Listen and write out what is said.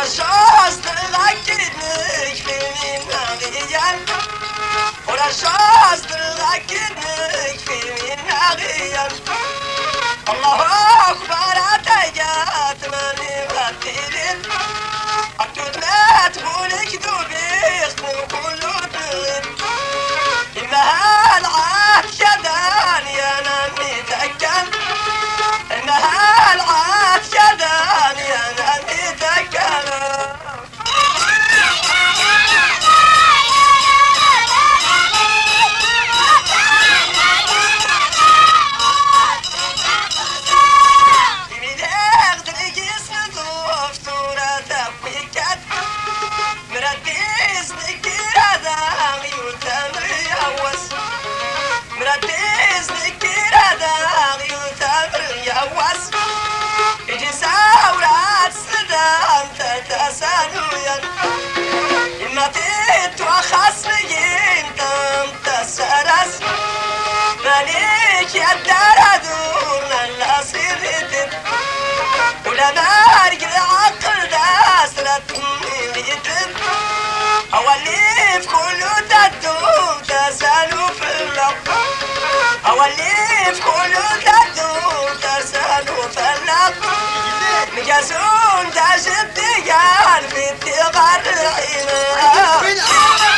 شاست غاكنك في من غيان ولا شاست غاكنك في من غيان الله أكبر أتجات من غتيلين أكتب ما تقولك دوبيخ كل طين إما هالعاد شدان يا نمي تكن إما هالعاد شدان يا نمي تكن إما تيت وخصمين تم تسرس مالك يدار دون الأصيل ولا مارق العقل داسرت ميتم أولي في كل تدوم تسالوا في اللق أولي في كل تدوم تسالوا في اللق مجازون تجد ديال في التغر العين